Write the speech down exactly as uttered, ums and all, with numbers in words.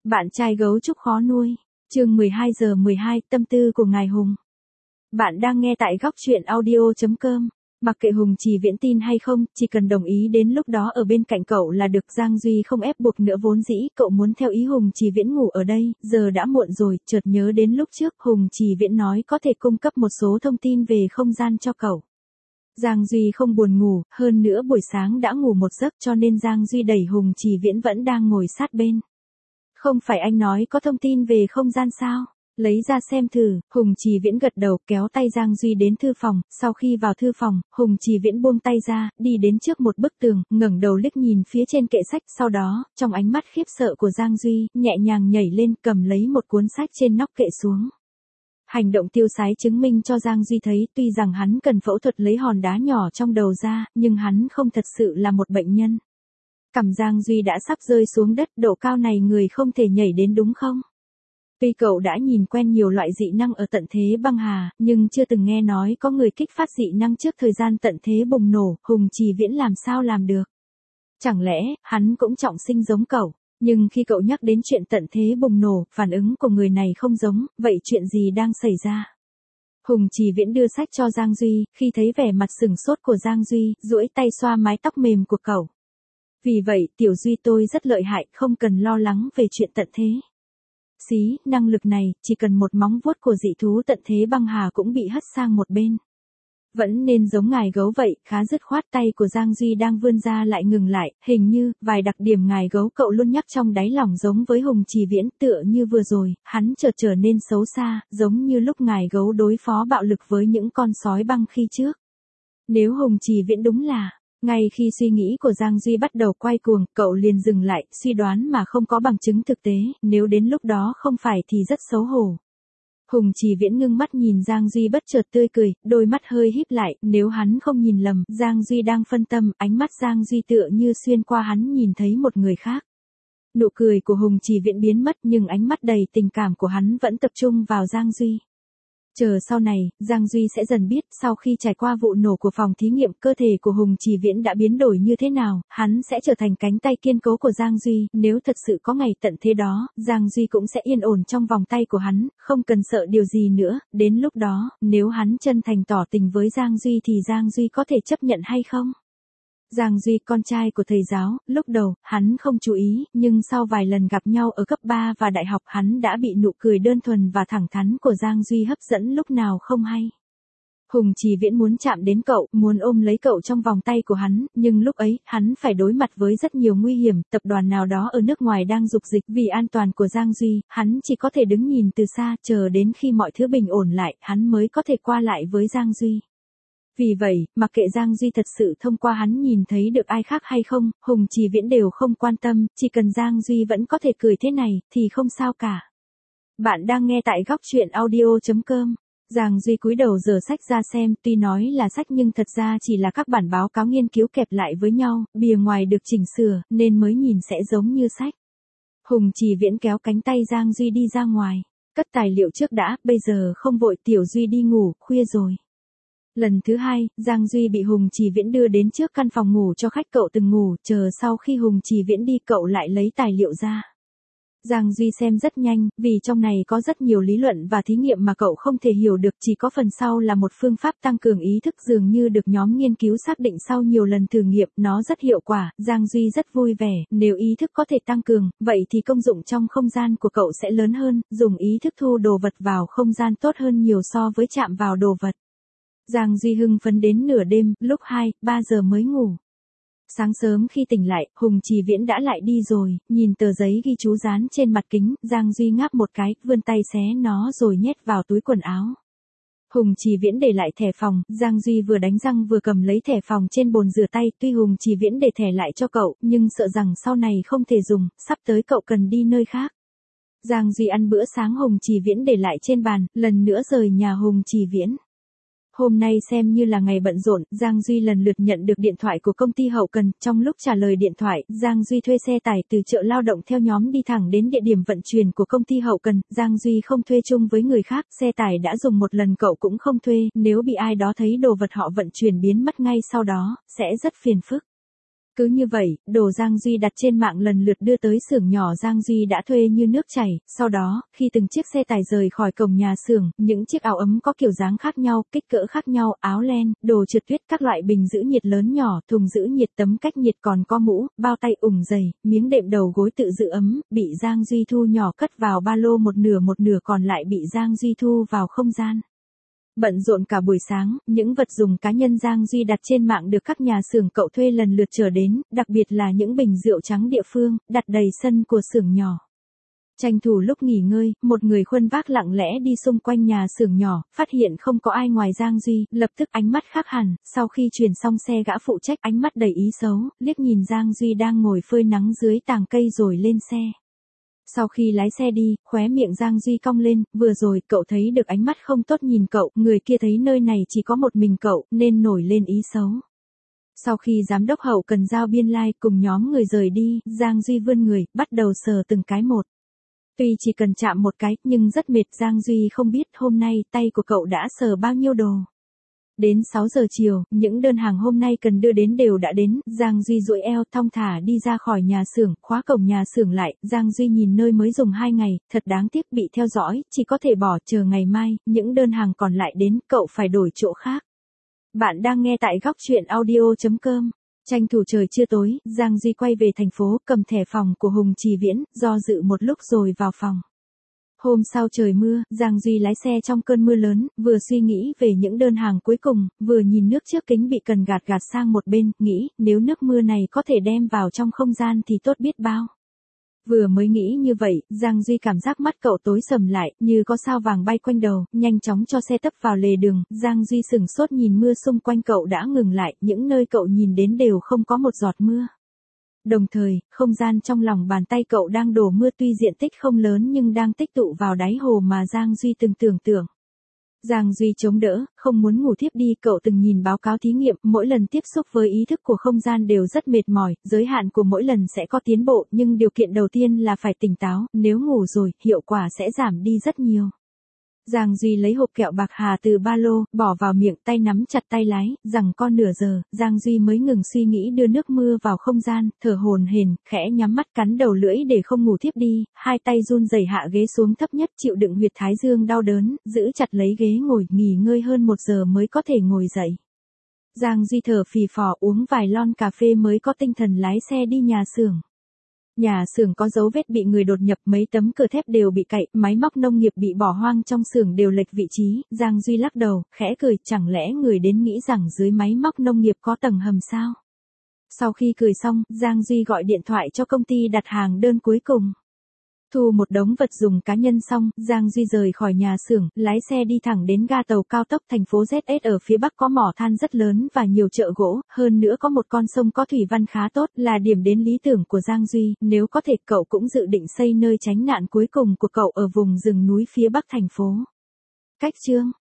Bạn trai gấu trúc khó nuôi. Chương mười hai giờ mười hai, tâm tư của ngài Hùng. Bạn đang nghe tại góc truyện audio chấm com. Mặc kệ Hùng Trì Viễn tin hay không, chỉ cần đồng ý đến lúc đó ở bên cạnh cậu là được. Giang Duy không ép buộc nữa, vốn dĩ cậu muốn theo ý Hùng Trì Viễn ngủ ở đây, giờ đã muộn rồi, chợt nhớ đến lúc trước Hùng Trì Viễn nói có thể cung cấp một số thông tin về không gian cho cậu. Giang Duy không buồn ngủ, hơn nữa buổi sáng đã ngủ một giấc cho nên Giang Duy đẩy Hùng Trì Viễn vẫn đang ngồi sát bên. Không phải anh nói có thông tin về không gian sao? Lấy ra xem thử. Hùng Trì Viễn gật đầu, kéo tay Giang Duy đến thư phòng. Sau khi vào thư phòng, Hùng Trì Viễn buông tay ra, đi đến trước một bức tường, ngẩng đầu liếc nhìn phía trên kệ sách. Sau đó, trong ánh mắt khiếp sợ của Giang Duy, nhẹ nhàng nhảy lên, cầm lấy một cuốn sách trên nóc kệ xuống. Hành động tiêu sái chứng minh cho Giang Duy thấy tuy rằng hắn cần phẫu thuật lấy hòn đá nhỏ trong đầu ra, nhưng hắn không thật sự là một bệnh nhân. Cằm Giang Duy đã sắp rơi xuống đất, độ cao này người không thể nhảy đến đúng không? Tuy cậu đã nhìn quen nhiều loại dị năng ở tận thế băng hà, nhưng chưa từng nghe nói có người kích phát dị năng trước thời gian tận thế bùng nổ. Hùng Trì Viễn làm sao làm được? Chẳng lẽ, hắn cũng trọng sinh giống cậu? Nhưng khi cậu nhắc đến chuyện tận thế bùng nổ, phản ứng của người này không giống, vậy chuyện gì đang xảy ra? Hùng Trì Viễn đưa sách cho Giang Duy, khi thấy vẻ mặt sửng sốt của Giang Duy, duỗi tay xoa mái tóc mềm của cậu. Vì vậy, Tiểu Duy tôi rất lợi hại, không cần lo lắng về chuyện tận thế. Xí, năng lực này, chỉ cần một móng vuốt của dị thú tận thế băng hà cũng bị hất sang một bên. Vẫn nên giống ngài gấu vậy, khá dứt khoát. Tay của Giang Duy đang vươn ra lại ngừng lại, hình như, vài đặc điểm ngài gấu cậu luôn nhắc trong đáy lòng giống với Hùng Trì Viễn, tựa như vừa rồi, hắn chợt trở nên xấu xa, giống như lúc ngài gấu đối phó bạo lực với những con sói băng khi trước. Nếu Hùng Trì Viễn đúng là... Ngay khi suy nghĩ của Giang Duy bắt đầu quay cuồng, cậu liền dừng lại, suy đoán mà không có bằng chứng thực tế, nếu đến lúc đó không phải thì rất xấu hổ. Hùng Trì Viễn ngưng mắt nhìn Giang Duy bất chợt tươi cười, đôi mắt hơi híp lại, nếu hắn không nhìn lầm, Giang Duy đang phân tâm, ánh mắt Giang Duy tựa như xuyên qua hắn nhìn thấy một người khác. Nụ cười của Hùng Trì Viễn biến mất nhưng ánh mắt đầy tình cảm của hắn vẫn tập trung vào Giang Duy. Chờ sau này, Giang Duy sẽ dần biết, sau khi trải qua vụ nổ của phòng thí nghiệm, cơ thể của Hùng Trì Viễn đã biến đổi như thế nào, hắn sẽ trở thành cánh tay kiên cố của Giang Duy, nếu thật sự có ngày tận thế đó, Giang Duy cũng sẽ yên ổn trong vòng tay của hắn, không cần sợ điều gì nữa, đến lúc đó, nếu hắn chân thành tỏ tình với Giang Duy thì Giang Duy có thể chấp nhận hay không? Giang Duy, con trai của thầy giáo, lúc đầu, hắn không chú ý, nhưng sau vài lần gặp nhau ở cấp ba và đại học hắn đã bị nụ cười đơn thuần và thẳng thắn của Giang Duy hấp dẫn lúc nào không hay. Hùng Trì Viễn muốn chạm đến cậu, muốn ôm lấy cậu trong vòng tay của hắn, nhưng lúc ấy, hắn phải đối mặt với rất nhiều nguy hiểm, tập đoàn nào đó ở nước ngoài đang dục dịch, vì an toàn của Giang Duy, hắn chỉ có thể đứng nhìn từ xa, chờ đến khi mọi thứ bình ổn lại, hắn mới có thể qua lại với Giang Duy. Vì vậy, mặc kệ Giang Duy thật sự thông qua hắn nhìn thấy được ai khác hay không, Hùng Trì Viễn đều không quan tâm, chỉ cần Giang Duy vẫn có thể cười thế này, thì không sao cả. Bạn đang nghe tại góc truyện audio chấm com. Giang Duy cúi đầu giở sách ra xem, tuy nói là sách nhưng thật ra chỉ là các bản báo cáo nghiên cứu kẹp lại với nhau, bìa ngoài được chỉnh sửa, nên mới nhìn sẽ giống như sách. Hùng Trì Viễn kéo cánh tay Giang Duy đi ra ngoài. Cất tài liệu trước đã, bây giờ không vội, Tiểu Duy đi ngủ, khuya rồi. Lần thứ hai, Giang Duy bị Hùng Trì Viễn đưa đến trước căn phòng ngủ cho khách cậu từng ngủ, chờ sau khi Hùng Trì Viễn đi cậu lại lấy tài liệu ra. Giang Duy xem rất nhanh, vì trong này có rất nhiều lý luận và thí nghiệm mà cậu không thể hiểu được, chỉ có phần sau là một phương pháp tăng cường ý thức dường như được nhóm nghiên cứu xác định sau nhiều lần thử nghiệm, nó rất hiệu quả, Giang Duy rất vui vẻ, nếu ý thức có thể tăng cường, vậy thì công dụng trong không gian của cậu sẽ lớn hơn, dùng ý thức thu đồ vật vào không gian tốt hơn nhiều so với chạm vào đồ vật. Giang Duy hưng phấn đến nửa đêm, lúc hai, ba giờ mới ngủ. Sáng sớm khi tỉnh lại, Hùng Trì Viễn đã lại đi rồi, nhìn tờ giấy ghi chú dán trên mặt kính, Giang Duy ngáp một cái, vươn tay xé nó rồi nhét vào túi quần áo. Hùng Trì Viễn để lại thẻ phòng, Giang Duy vừa đánh răng vừa cầm lấy thẻ phòng trên bồn rửa tay, tuy Hùng Trì Viễn để thẻ lại cho cậu, nhưng sợ rằng sau này không thể dùng, sắp tới cậu cần đi nơi khác. Giang Duy ăn bữa sáng Hùng Trì Viễn để lại trên bàn, lần nữa rời nhà Hùng Trì Viễn. Hôm nay xem như là ngày bận rộn, Giang Duy lần lượt nhận được điện thoại của công ty hậu cần, trong lúc trả lời điện thoại, Giang Duy thuê xe tải từ chợ lao động theo nhóm đi thẳng đến địa điểm vận chuyển của công ty hậu cần, Giang Duy không thuê chung với người khác, xe tải đã dùng một lần cậu cũng không thuê, nếu bị ai đó thấy đồ vật họ vận chuyển biến mất ngay sau đó, sẽ rất phiền phức. Cứ như vậy, đồ Giang Duy đặt trên mạng lần lượt đưa tới xưởng nhỏ Giang Duy đã thuê như nước chảy, sau đó, khi từng chiếc xe tải rời khỏi cổng nhà xưởng, những chiếc áo ấm có kiểu dáng khác nhau, kích cỡ khác nhau, áo len, đồ trượt tuyết, các loại bình giữ nhiệt lớn nhỏ, thùng giữ nhiệt, tấm cách nhiệt, còn có mũ, bao tay ủng giày, miếng đệm đầu gối tự giữ ấm, bị Giang Duy thu nhỏ cất vào ba lô, một nửa một nửa còn lại bị Giang Duy thu vào không gian. Bận rộn cả buổi sáng, những vật dùng cá nhân Giang Duy đặt trên mạng được các nhà xưởng cậu thuê lần lượt chờ đến, đặc biệt là những bình rượu trắng địa phương, đặt đầy sân của xưởng nhỏ. Tranh thủ lúc nghỉ ngơi, một người khuân vác lặng lẽ đi xung quanh nhà xưởng nhỏ, phát hiện không có ai ngoài Giang Duy, lập tức ánh mắt khác hẳn, sau khi chuyển xong xe gã phụ trách ánh mắt đầy ý xấu, liếc nhìn Giang Duy đang ngồi phơi nắng dưới tàng cây rồi lên xe. Sau khi lái xe đi, khóe miệng Giang Duy cong lên, vừa rồi cậu thấy được ánh mắt không tốt nhìn cậu, người kia thấy nơi này chỉ có một mình cậu, nên nổi lên ý xấu. Sau khi giám đốc hậu cần giao biên lai like cùng nhóm người rời đi, Giang Duy vươn người, bắt đầu sờ từng cái một. Tuy chỉ cần chạm một cái, nhưng rất mệt, Giang Duy không biết hôm nay tay của cậu đã sờ bao nhiêu đồ. Đến sáu giờ chiều, những đơn hàng hôm nay cần đưa đến đều đã đến, Giang Duy duỗi eo thong thả đi ra khỏi nhà xưởng, khóa cổng nhà xưởng lại, Giang Duy nhìn nơi mới dùng hai ngày, thật đáng tiếc bị theo dõi, chỉ có thể bỏ chờ ngày mai, những đơn hàng còn lại đến, cậu phải đổi chỗ khác. Bạn đang nghe tại góc chuyện audio chấm com. Tranh thủ trời chưa tối, Giang Duy quay về thành phố, cầm thẻ phòng của Hùng Trì Viễn, do dự một lúc rồi vào phòng. Hôm sau trời mưa, Giang Duy lái xe trong cơn mưa lớn, vừa suy nghĩ về những đơn hàng cuối cùng, vừa nhìn nước trước kính bị cần gạt gạt sang một bên, nghĩ, nếu nước mưa này có thể đem vào trong không gian thì tốt biết bao. Vừa mới nghĩ như vậy, Giang Duy cảm giác mắt cậu tối sầm lại, như có sao vàng bay quanh đầu, nhanh chóng cho xe tấp vào lề đường, Giang Duy sửng sốt nhìn mưa xung quanh cậu đã ngừng lại, những nơi cậu nhìn đến đều không có một giọt mưa. Đồng thời, không gian trong lòng bàn tay cậu đang đổ mưa, tuy diện tích không lớn nhưng đang tích tụ vào đáy hồ mà Giang Duy từng tưởng tượng. Giang Duy chống đỡ, không muốn ngủ thiếp đi, cậu từng nhìn báo cáo thí nghiệm, mỗi lần tiếp xúc với ý thức của không gian đều rất mệt mỏi, giới hạn của mỗi lần sẽ có tiến bộ, nhưng điều kiện đầu tiên là phải tỉnh táo, nếu ngủ rồi, hiệu quả sẽ giảm đi rất nhiều. Giang Duy lấy hộp kẹo bạc hà từ ba lô, bỏ vào miệng, tay nắm chặt tay lái, rằng con nửa giờ, Giang Duy mới ngừng suy nghĩ đưa nước mưa vào không gian, thở hổn hển, khẽ nhắm mắt cắn đầu lưỡi để không ngủ thiếp đi, hai tay run rẩy hạ ghế xuống thấp nhất, chịu đựng huyệt thái dương đau đớn, giữ chặt lấy ghế ngồi, nghỉ ngơi hơn một giờ mới có thể ngồi dậy. Giang Duy thở phì phò uống vài lon cà phê mới có tinh thần lái xe đi nhà xưởng. Nhà xưởng có dấu vết bị người đột nhập, mấy tấm cửa thép đều bị cậy, máy móc nông nghiệp bị bỏ hoang trong xưởng đều lệch vị trí, Giang Duy lắc đầu, khẽ cười, chẳng lẽ người đến nghĩ rằng dưới máy móc nông nghiệp có tầng hầm sao? Sau khi cười xong, Giang Duy gọi điện thoại cho công ty đặt hàng đơn cuối cùng. Thu một đống vật dùng cá nhân xong, Giang Duy rời khỏi nhà xưởng, lái xe đi thẳng đến ga tàu cao tốc thành phố Z S. Ở phía bắc có mỏ than rất lớn và nhiều chợ gỗ, hơn nữa có một con sông có thủy văn khá tốt, là điểm đến lý tưởng của Giang Duy, nếu có thể cậu cũng dự định xây nơi tránh nạn cuối cùng của cậu ở vùng rừng núi phía bắc thành phố. Cách chương